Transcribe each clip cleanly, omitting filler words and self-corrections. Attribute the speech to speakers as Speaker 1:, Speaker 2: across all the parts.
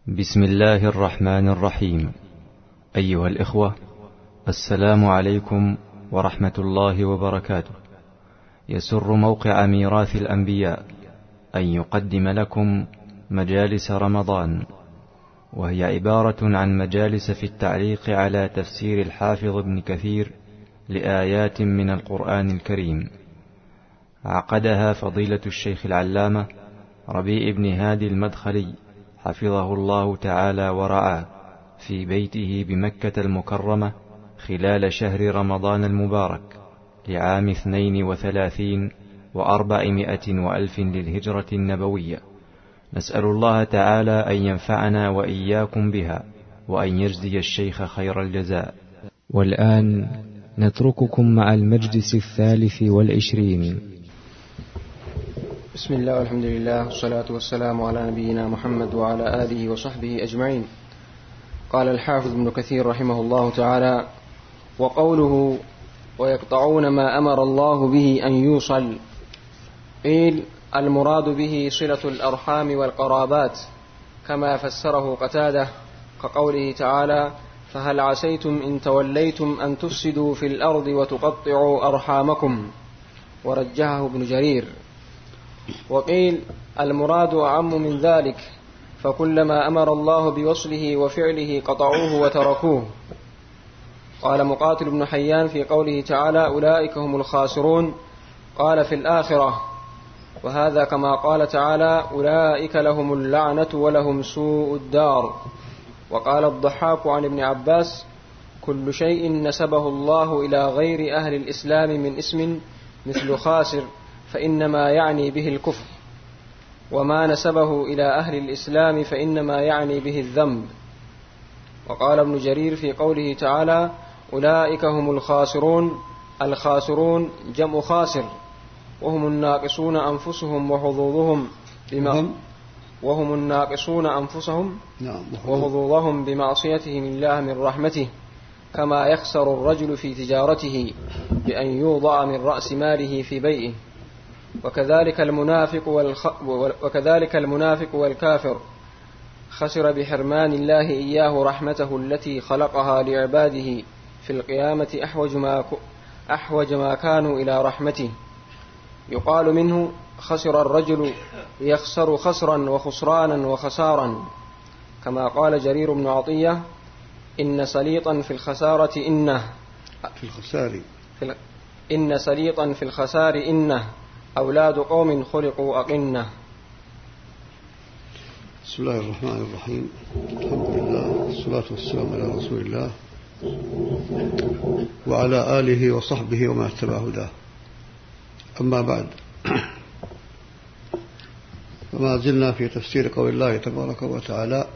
Speaker 1: بسم الله الرحمن الرحيم. أيها الإخوة، السلام عليكم ورحمة الله وبركاته. يسر موقع ميراث الأنبياء أن يقدم لكم مجالس رمضان، وهي عبارة عن مجالس في التعليق على تفسير الحافظ ابن كثير لآيات من القرآن الكريم. عقدها فضيلة الشيخ العلامة ربيع بن هادي المدخلي حفظه الله تعالى ورعاه في بيته بمكة المكرمة خلال شهر رمضان المبارك لعام 32 و400 وألف للهجرة النبوية. نسأل الله تعالى أن ينفعنا وإياكم بها، وأن يجزي الشيخ خير الجزاء.
Speaker 2: والآن نترككم مع المجلس 23.
Speaker 3: بسم الله والحمد لله والصلاة والسلام على نبينا محمد وعلى آله وصحبه أجمعين. قال الحافظ ابن كثير رحمه الله تعالى: وقوله ويقطعون ما أمر الله به أن يوصل، قيل المراد به صلة الأرحام والقرابات، كما فسره قتادة كقوله تعالى: فهل عسيتم إن توليتم أن تفسدوا في الأرض وتقطعوا أرحامكم، ورجحه ابن جرير. وقيل المراد أعم من ذلك، فكلما أمر الله بوصله وفعله قطعوه وتركوه. قال مقاتل بن حيان في قوله تعالى: أولئك هم الخاسرون، قال في الآخرة، وهذا كما قال تعالى: أولئك لهم اللعنة ولهم سوء الدار. وقال الضحاك عن ابن عباس: كل شيء نسبه الله إلى غير أهل الإسلام من اسم مثل خاسر فإنما يعني به الكفر، وما نسبه إلى أهل الإسلام فإنما يعني به الذنب. وقال ابن جرير في قوله تعالى: أولئك هم الخاسرون، الخاسرون جمع خاسر، وهم الناقصون أنفسهم وحظوظهم بمعصيتهم الله من رحمته، كما يخسر الرجل في تجارته بأن يوضع من رأس ماله في بيئه. وكذلك المنافق والكافر خسر بحرمان الله إياه رحمته التي خلقها لعباده في القيامة أحوج ما كانوا إلى رحمته. يقال منه خسر الرجل يخسر خسرا وخسرانا وخسارا، كما قال جرير بن عطية: إن سليطا في الخسارة إن سليطا في الخسار إنه أولاد قوم خلقوا أقنة.
Speaker 4: بسم الله الرحمن الرحيم. الحمد لله والصلاة والسلام على رسول الله وعلى آله وصحبه وما اتبع هداه. أما بعد، فما زلنا في تفسير قول الله تبارك وتعالى: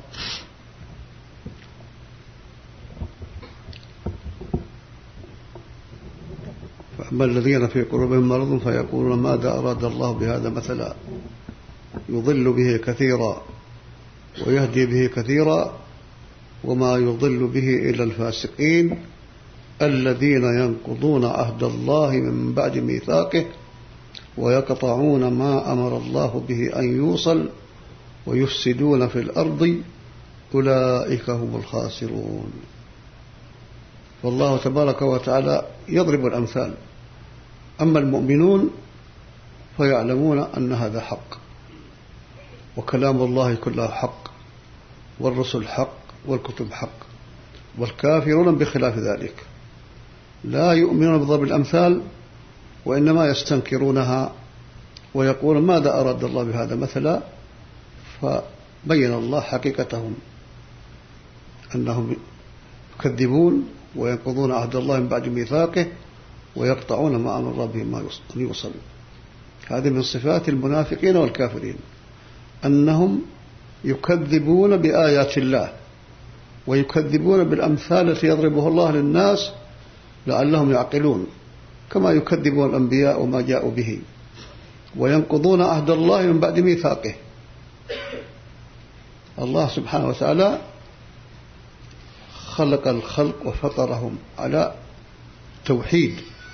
Speaker 4: فأما الذين في قلوبهم مرض فيقولون ماذا أراد الله بهذا مثلا يضل به كثيرا ويهدي به كثيرا وما يضل به إلا الفاسقين الذين ينقضون عهد الله من بعد ميثاقه ويقطعون ما أمر الله به أن يوصل ويفسدون في الأرض أولئك هم الخاسرون. والله تبارك وتعالى يضرب الأمثال. أما المؤمنون فيعلمون أن هذا حق، وكلام الله كله حق، والرسل حق، والكتب حق. والكافرون بخلاف ذلك لا يؤمنون بضرب الأمثال، وإنما يستنكرونها ويقولون ماذا أراد الله بهذا مثلا. فبين الله حقيقتهم، أنهم يكذبون وينقضون عهد الله من بعد ميثاقه ويقطعون ما أمر الله به ما يوصل. هذه من صفات المنافقين والكافرين، أنهم يكذبون بآيات الله ويكذبون بالأمثال التي يضربها الله للناس لعلهم يعقلون، كما يكذبون الأنبياء وما جاءوا به، وينقضون عهد الله من بعد ميثاقه. الله سبحانه وتعالى خلق الخلق وفطرهم على توحيد،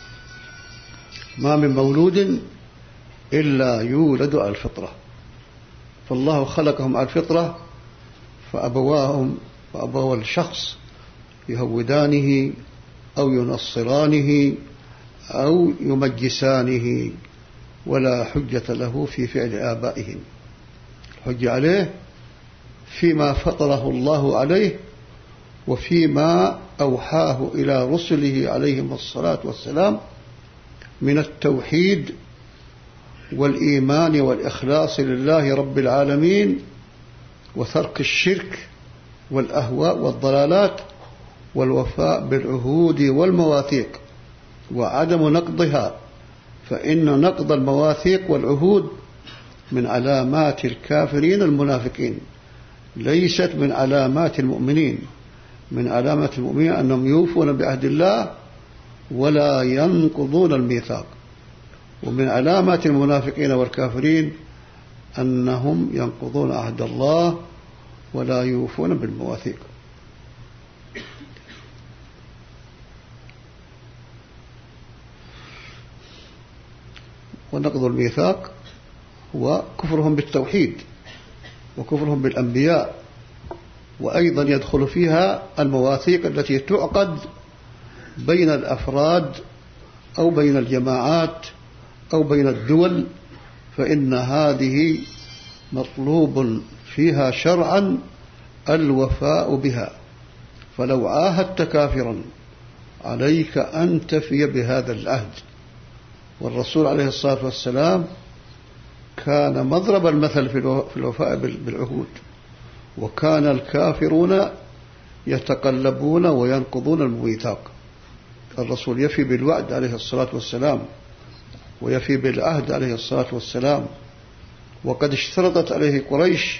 Speaker 4: ما من مولود إلا يولد على الفطرة، فالله خلقهم على الفطرة فأبوا الشخص يهودانه أو ينصرانه أو يمجسانه، ولا حجة له في فعل آبائهم. الحجة عليه فيما فطره الله عليه وفيما أوحاه إلى رسله عليهم الصلاة والسلام من التوحيد والإيمان والإخلاص لله رب العالمين، وترك الشرك والأهواء والضلالات، والوفاء بالعهود والمواثيق وعدم نقضها، فإن نقض المواثيق والعهود من علامات الكافرين المنافقين، ليست من علامات المؤمنين. من علامات المؤمنين أنهم يوفون بعهد الله ولا ينقضون الميثاق، ومن علامات المنافقين والكافرين أنهم ينقضون عهد الله ولا يوفون بالمواثيق. ونقض الميثاق هو كفرهم بالتوحيد وكفرهم بالأنبياء، وأيضا يدخل فيها المواثيق التي تعقد بين الأفراد أو بين الجماعات أو بين الدول، فإن هذه مطلوب فيها شرعا الوفاء بها. فلو عاهدت كافرا عليك أن تفي بهذا العهد. والرسول عليه الصلاة والسلام كان مضرب المثل في الوفاء بالعهود، وكان الكافرون يتقلبون وينقضون الميثاق. الرسول يفي بالوعد عليه الصلاة والسلام ويفي بالعهد عليه الصلاة والسلام، وقد اشترطت عليه قريش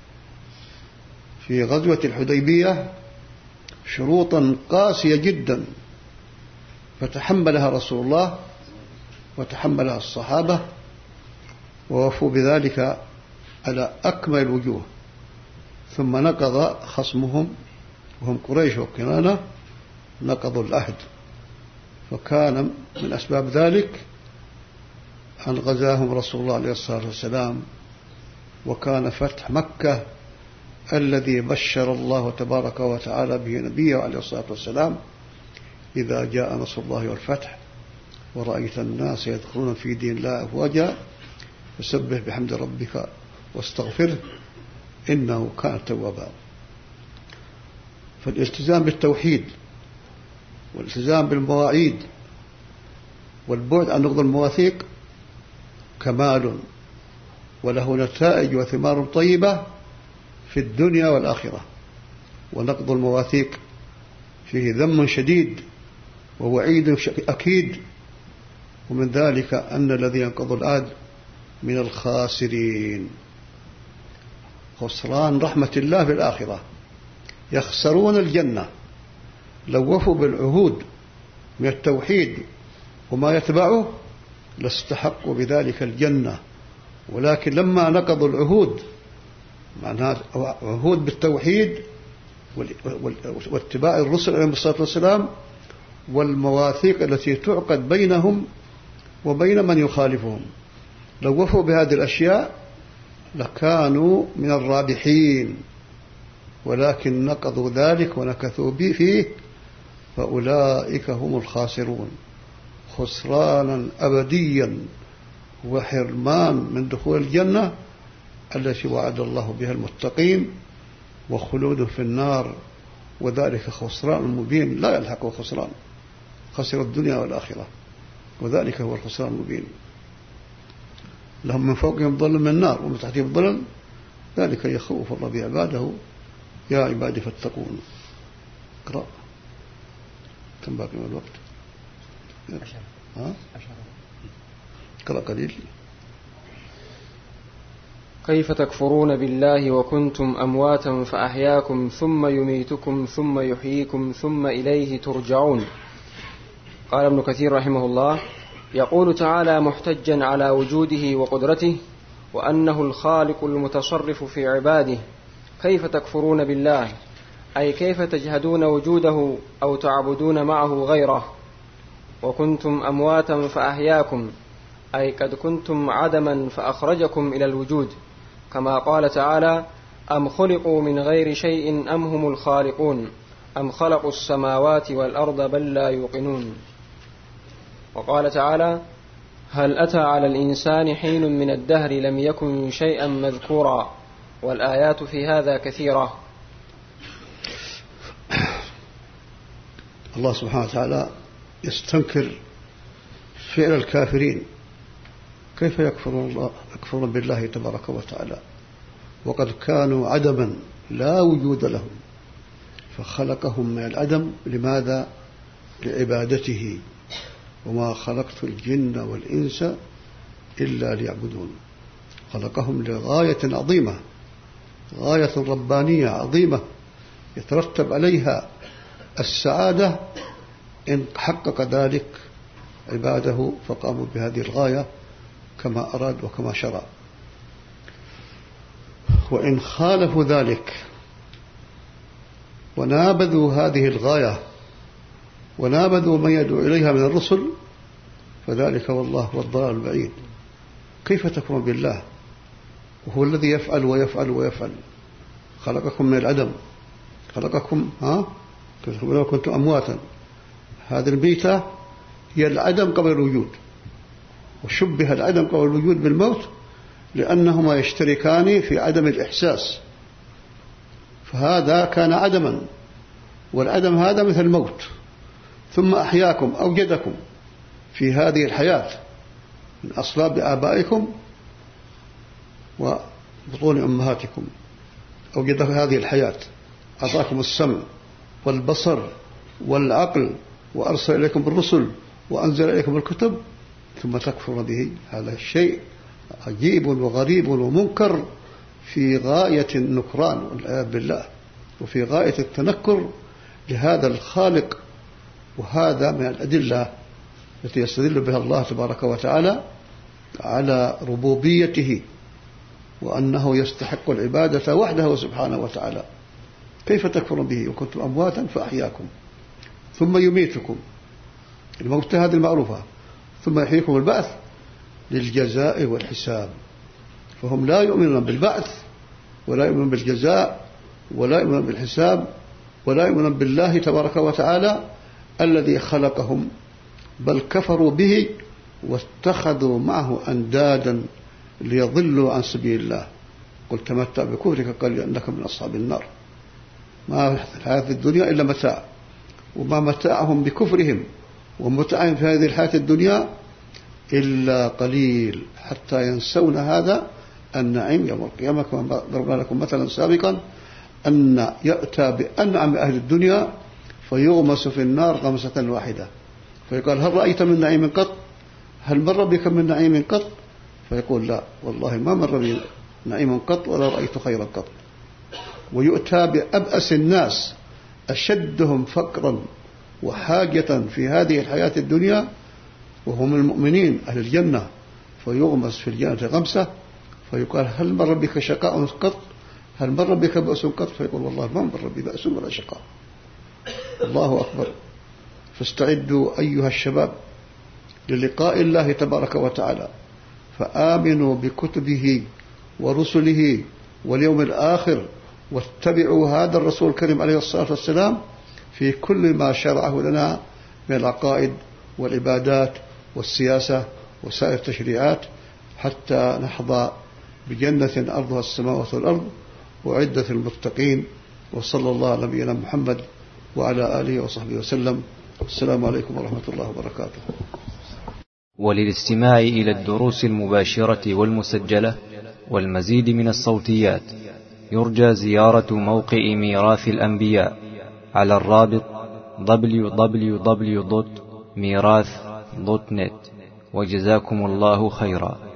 Speaker 4: في غزوة الحديبية شروطا قاسية جدا، فتحملها رسول الله وتحملها الصحابة ووفوا بذلك على أكمل الوجوه. ثم نقض خصمهم وهم قريش وكنانة، نقضوا العهد، فكان من أسباب ذلك أن غزاهم رسول الله عليه الصلاة والسلام، وكان فتح مكة الذي بشر الله تبارك وتعالى به نبيه عليه الصلاة والسلام: إذا جاء نصر الله والفتح ورأيت الناس يدخلون في دين الله أفواجا فسبح بحمد ربك واستغفره إنه كان توابا. فالالتزام بالتوحيد والالتزام بالمواعيد والبعد عن نقض المواثيق كمال، وله نتائج وثمار طيبة في الدنيا والآخرة. ونقض المواثيق فيه ذم شديد ووعيد أكيد، ومن ذلك أن الذي ينقض العهد من الخاسرين، خسران رحمة الله في الآخرة، يخسرون الجنة. لو وفوا بالعهود من التوحيد وما يتبعه لاستحقوا بذلك الجنة، ولكن لما نقضوا العهود، معناها عهود بالتوحيد واتباع الرسل عليهم الصلاة والسلام والمواثيق التي تعقد بينهم وبين من يخالفهم، لو وفوا بهذه الأشياء لكانوا من الرابحين، ولكن نقضوا ذلك ونكثوا به فيه، فأولئك هم الخاسرون خسرانا أبديا وحرمان من دخول الجنة التي وعد الله بها المتقين، وخلود في النار، وذلك خسران مبين لا يلحقه خسران، خسر الدنيا والآخرة، وذلك هو الخسران المبين. لهم من فوقهم ظل من النار ومن تحتهم ظلل، ذلك يخوف الله بعباده يا عبادي فاتقون. اقرأ. كم باقي من الوقت؟ 10. اقرأ قليل.
Speaker 3: كيف تكفرون بالله وكنتم أمواتا فأحياكم ثم يميتكم ثم يحييكم ثم إليه ترجعون. قال ابن كثير رحمه الله: يقول تعالى محتجا على وجوده وقدرته وأنه الخالق المتصرف في عباده: كيف تكفرون بالله، أي كيف تجهدون وجوده أو تعبدون معه غيره. وكنتم أمواتا فأحياكم، أي قد كنتم عدما فأخرجكم إلى الوجود، كما قال تعالى: أم خلقوا من غير شيء أم هم الخالقون أم خلقوا السماوات والأرض بل لا يوقنون. وقال تعالى: هل أتى على الإنسان حين من الدهر لم يكن شيئا مذكورا. والآيات في هذا كثيرة.
Speaker 4: الله سبحانه وتعالى يستنكر فعل الكافرين، كيف يكفرون بالله تبارك وتعالى وقد كانوا عدما لا وجود لهم، فخلقهم من العدم. لماذا؟ لعبادته. وما خلقت الجن والإنس إلا ليعبدون. خلقهم لغاية عظيمة، غاية ربانية عظيمة يترتب عليها السعادة إن حقق ذلك عباده فقاموا بهذه الغاية كما أراد وكما شرع. وإن خالفوا ذلك ونابذوا هذه الغاية ونابذوا من يدعو إليها من الرسل فذلك والله هو الضلال البعيد. كيف تكفرون بالله وهو الذي يفعل ويفعل ويفعل؟ خلقكم من العدم، خلقكم كنتم أمواتا. هذه الميتة هي العدم قبل الوجود، وشبه العدم قبل الوجود بالموت لأنهما يشتركان في عدم الإحساس. فهذا كان عدما، والعدم هذا مثل الموت، ثم أحياكم أوجدكم في هذه الحياة من أصلاب آبائكم وبطون أمهاتكم، أوجد هذه الحياة، أعطاكم السمع والبصر والعقل، وأرسل إليكم بالرسل وأنزل إليكم الكتب، ثم تكفر به. هذا الشيء عجيب وغريب ومنكر في غاية النكران والعياذ بالله، وفي غاية التنكر لهذا الخالق. وهذا من الأدلة التي يستدل بها الله تبارك وتعالى على ربوبيته وأنه يستحق العبادة وحده سبحانه وتعالى. كيف تكفرون به وكنتم أمواتا فأحياكم ثم يميتكم، الموت هذه المعروفة، ثم يحييكم البعث للجزاء والحساب. فهم لا يؤمنون بالبعث ولا يؤمنون بالجزاء ولا يؤمنون بالحساب ولا يؤمنون بالله تبارك وتعالى الذي خلقهم، بل كفروا به واتخذوا معه أندادا ليضلوا عن سبيل الله. قل تمتع بكفرك قال أنك من أصحاب النار. ما في الحياة الدنيا إلا متاع، وما متاعهم بكفرهم ومتاعهم في هذه الحياة الدنيا إلا قليل، حتى ينسون هذا النعيم يوم القيامة. كما ضربنا لكم مثلا سابقا أن يأتى بأنعم أهل الدنيا فيغمس في النار غمسة واحدة، فيقال هل رأيت من نعيم قط؟ هل مر بك من نعيم قط؟ فيقول لا والله ما مر بي نعيم قط ولا رأيت خيرا قط. ويؤتى بأبأس الناس أشدهم فقرا وحاجة في هذه الحياة الدنيا وهم المؤمنين أهل الجنة، فيغمس في الجنة غمسة، فيقال هل مر بك شقاء قط؟ هل مر بك بأس قط؟ فيقول والله ما مر بي بأس ولا شقاء. الله أكبر. فاستعدوا أيها الشباب للقاء الله تبارك وتعالى، فآمنوا بكتبه ورسله واليوم الآخر، واتبعوا هذا الرسول الكريم عليه الصلاة والسلام في كل ما شرعه لنا من العقائد والعبادات والسياسة وسائر التشريعات، حتى نحظى بجنة أرضها السماوات والأرض وعدة المتقين. وصلى الله على نبينا محمد وعلى آله وصحبه وسلم. السلام عليكم ورحمة الله وبركاته.
Speaker 1: وللاستماع إلى الدروس المباشرة والمسجلة والمزيد من الصوتيات يرجى زيارة موقع ميراث الأنبياء على الرابط www.mirath.net. وجزاكم الله خيرا.